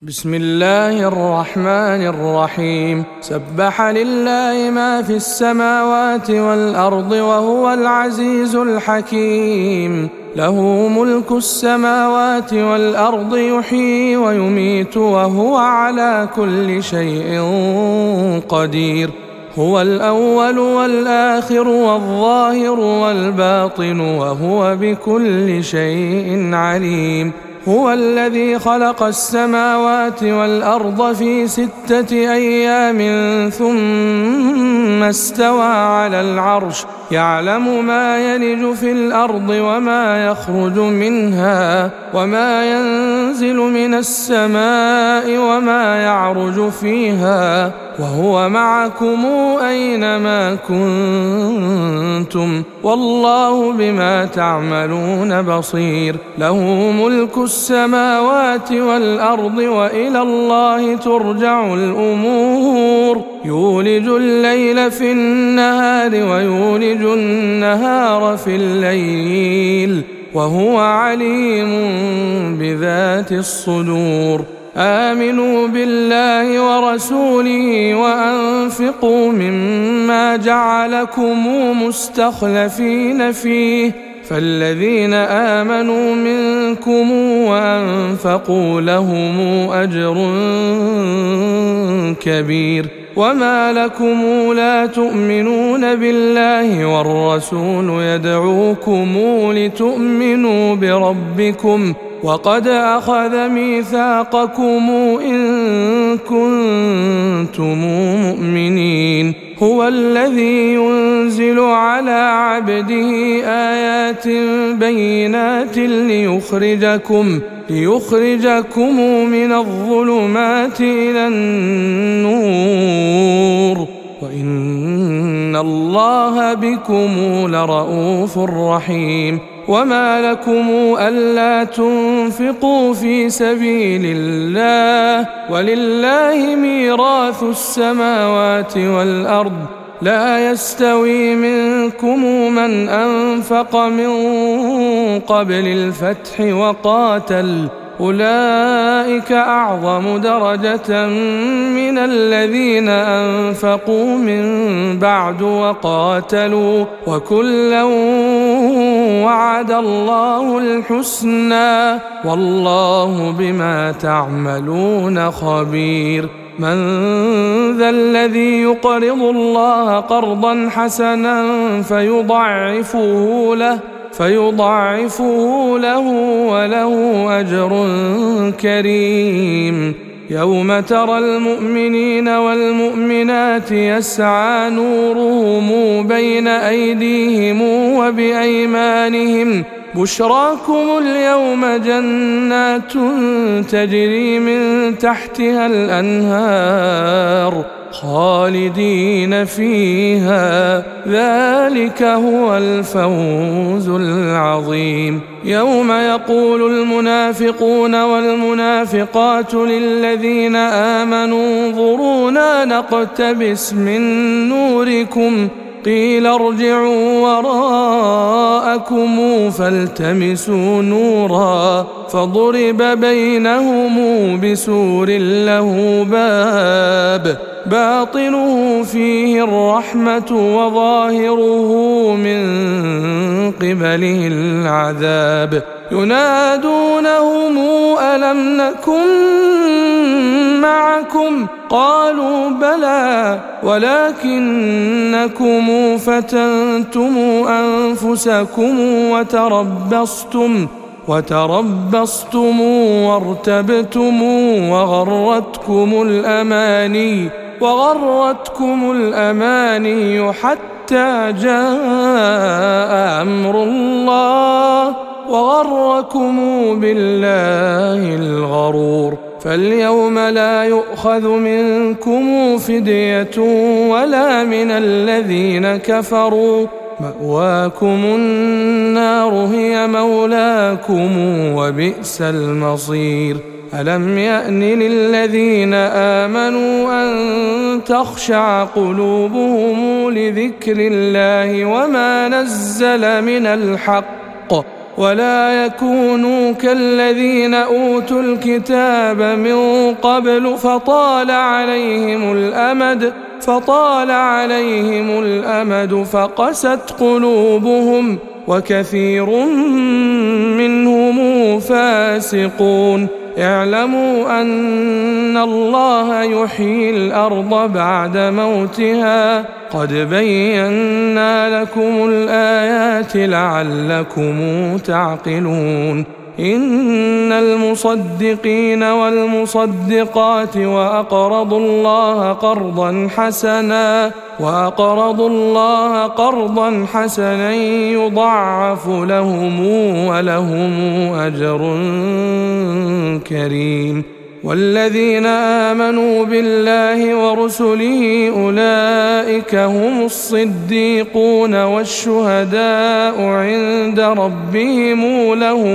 بسم الله الرحمن الرحيم. سبح لله ما في السماوات والأرض وهو العزيز الحكيم. له ملك السماوات والأرض يحيي ويميت وهو على كل شيء قدير. هو الأول والآخر والظاهر والباطن وهو بكل شيء عليم. هو الذي خلق السماوات والأرض في 6 أيام ثم استوى على العرش يعلم ما يلج في الأرض وما يخرج منها وما ينزل من السماء وما يعرج فيها وهو معكم أينما كنتم والله بما تعملون بصير. له ملك السماوات والأرض وإلى الله ترجع الأمور. يولج الليل في النهار ويولج النهار في الليل وهو عليم بذات الصدور. آمنوا بالله ورسوله وأنفقوا مما جعلكم مستخلفين فيه فالذين آمنوا منكم وأنفقوا لهم أجر كبير. وما لكم لا تؤمنون بالله والرسول يدعوكم لتؤمنوا بربكم وقد أخذ ميثاقكم إن كنتم مؤمنين. هو الذي ينزل على عبده آيات بينات ليخرجكم من الظلمات إلى النور وإن الله بكم لرؤوف رحيم. وما لكم ألا تنفقوا في سبيل الله ولله ميراث السماوات والأرض لا يستوي منكم من أنفق من قبل الفتح وقاتل أولئك أعظم درجة من الذين أنفقوا من بعد وقاتلوا وكلا وعد الله الحسنى والله بما تعملون خبير. من ذا الذي يقرض الله قرضا حسنا فيضاعفه له وله أجر كريم. يوم ترى المؤمنين والمؤمنات يسعى نورهم بين أيديهم وبأيمانهم بشراكم اليوم جنات تجري من تحتها الأنهار خالدين فيها ذلك هو الفوز العظيم. يوم يقول المنافقون والمنافقات للذين آمنوا انظرونا نقتبس من نوركم قيل ارجعوا وراءكم فالتمسوا نورا فضرب بينهم بسور له باب باطنه فيه الرحمة وظاهره من قبله العذاب. ينادونهم ألم نكن معكم قالوا بلى ولكنكم فتنتم أنفسكم وتربصتم وارتبتم وغرتكم الأماني حتى جاء أمر الله وغركم بالله الغرور. فاليوم لا يؤخذ منكم فدية ولا من الذين كفروا مأواكم النار هي مولاكم وبئس المصير. ألم يأن للذين آمنوا أن تخشع قلوبهم لذكر الله وما نزل من الحق ولا يكونوا كالذين أوتوا الكتاب من قبل فطال عليهم الأمد فقست قلوبهم وكثير منهم فاسقون. اعلموا أن الله يحيي الأرض بعد موتها قد بينا لكم الآيات لعلكم تعقلون. إن المصدقين والمصدقات وأقرضوا الله قرضا حسنا يضاعف لهم ولهم أجر كريم. والذين آمنوا بالله ورسله أولئك هم الصديقون والشهداء عند ربهم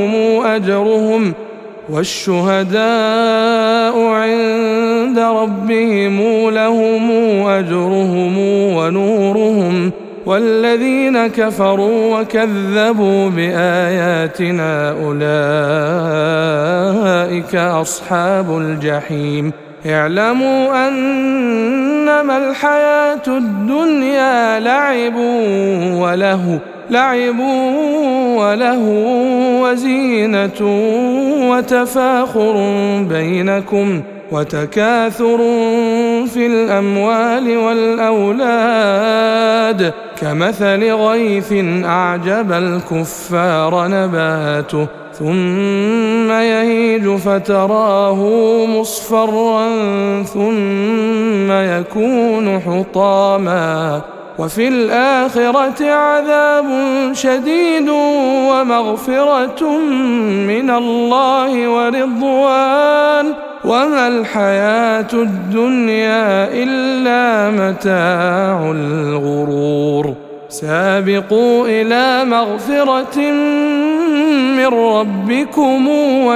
لهم أجرهم ونورهم. والذين كفروا وكذبوا بآياتنا أولئك أصحاب الجحيم. اعلموا أنما الحياة الدنيا لعب وله وزينة وتفاخر بينكم وتكاثر في الأموال والأولاد كمثل غيث أعجب الكفار نباته ثم يهيج فتراه مصفرا ثم يكون حطاما وفي الآخرة عذاب شديد ومغفرة من الله ورضوان وما الحياة الدنيا إلا متاع الغرور. سابقوا إلى مغفرة من ربكم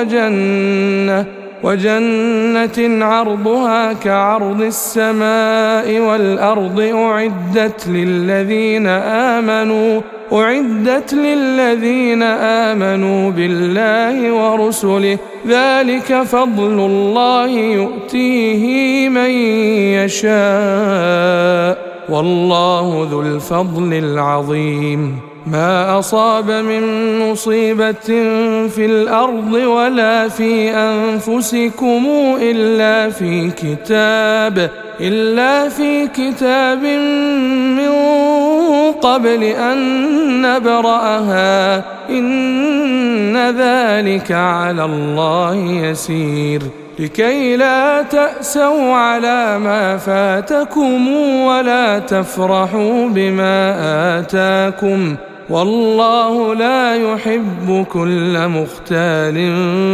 وجنة عرضها كعرض السماء والأرض أعدت للذين آمنوا بالله ورسله ذلك فضل الله يؤتيه من يشاء والله ذو الفضل العظيم. ما أصاب من مصيبة في الأرض ولا في أنفسكم إلا في كتاب من قبل أن نبرأها إن ذلك على الله يسير. لكي لا تأسوا على ما فاتكم ولا تفرحوا بما آتاكم والله لا يحب كل مختال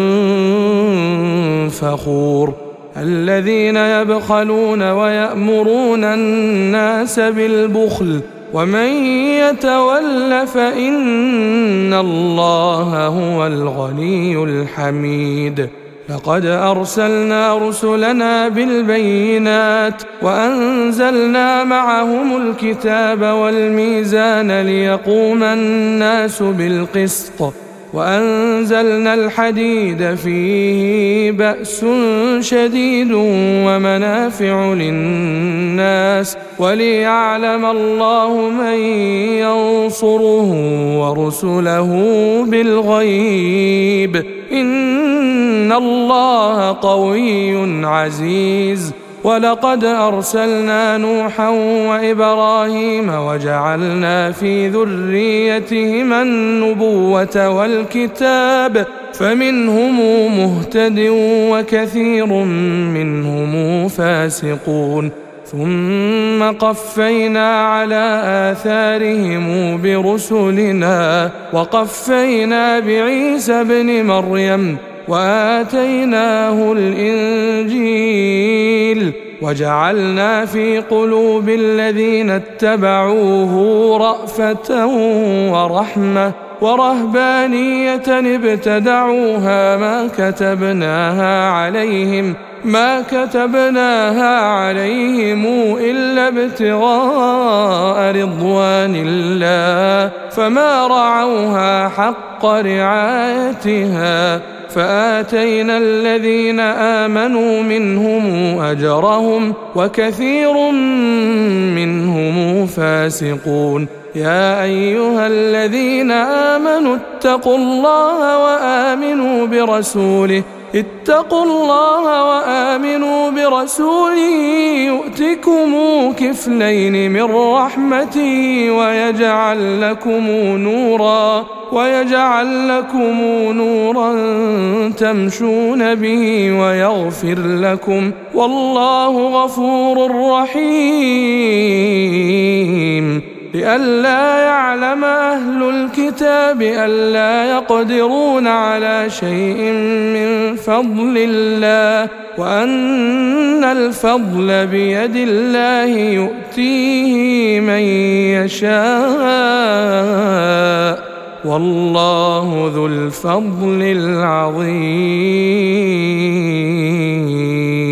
فخور. الذين يبخلون ويأمرون الناس بالبخل ومن يتول فإن الله هو الغني الحميد. لقد أرسلنا رسلنا بالبينات وأنزلنا معهم الكتاب والميزان ليقوم الناس بالقسط وأنزلنا الحديد فيه بأس شديد ومنافع للناس وليعلم الله من ينصره ورسله بالغيب إن الله قوي عزيز. ولقد أرسلنا نوحا وإبراهيم وجعلنا في ذريتهما النبوة والكتاب فمنهم مهتد وكثير منهم فاسقون. ثم قفينا على آثارهم برسلنا وقفينا بعيسى ابن مريم وآتيناه الإنجيل وجعلنا في قلوب الذين اتبعوه رأفة ورحمة ورهبانية ابتدعوها ما كتبناها عليهم ما كتبناها عليهم إلا ابتغاء رضوان الله فما رعوها حق رعايتها فآتينا الذين آمنوا منهم أجرهم وكثير منهم فاسقون. يا أيها الذين آمنوا اتقوا الله وآمنوا برسوله يؤتكم كفلين من رحمته ويجعل لكم نورا تمشون به ويغفر لكم والله غفور رحيم. لئلا يعلم أهل الكتاب ألا يقدرون على شيء من فضل الله وأن الفضل بيد الله يؤتيه من يشاء والله ذو الفضل العظيم.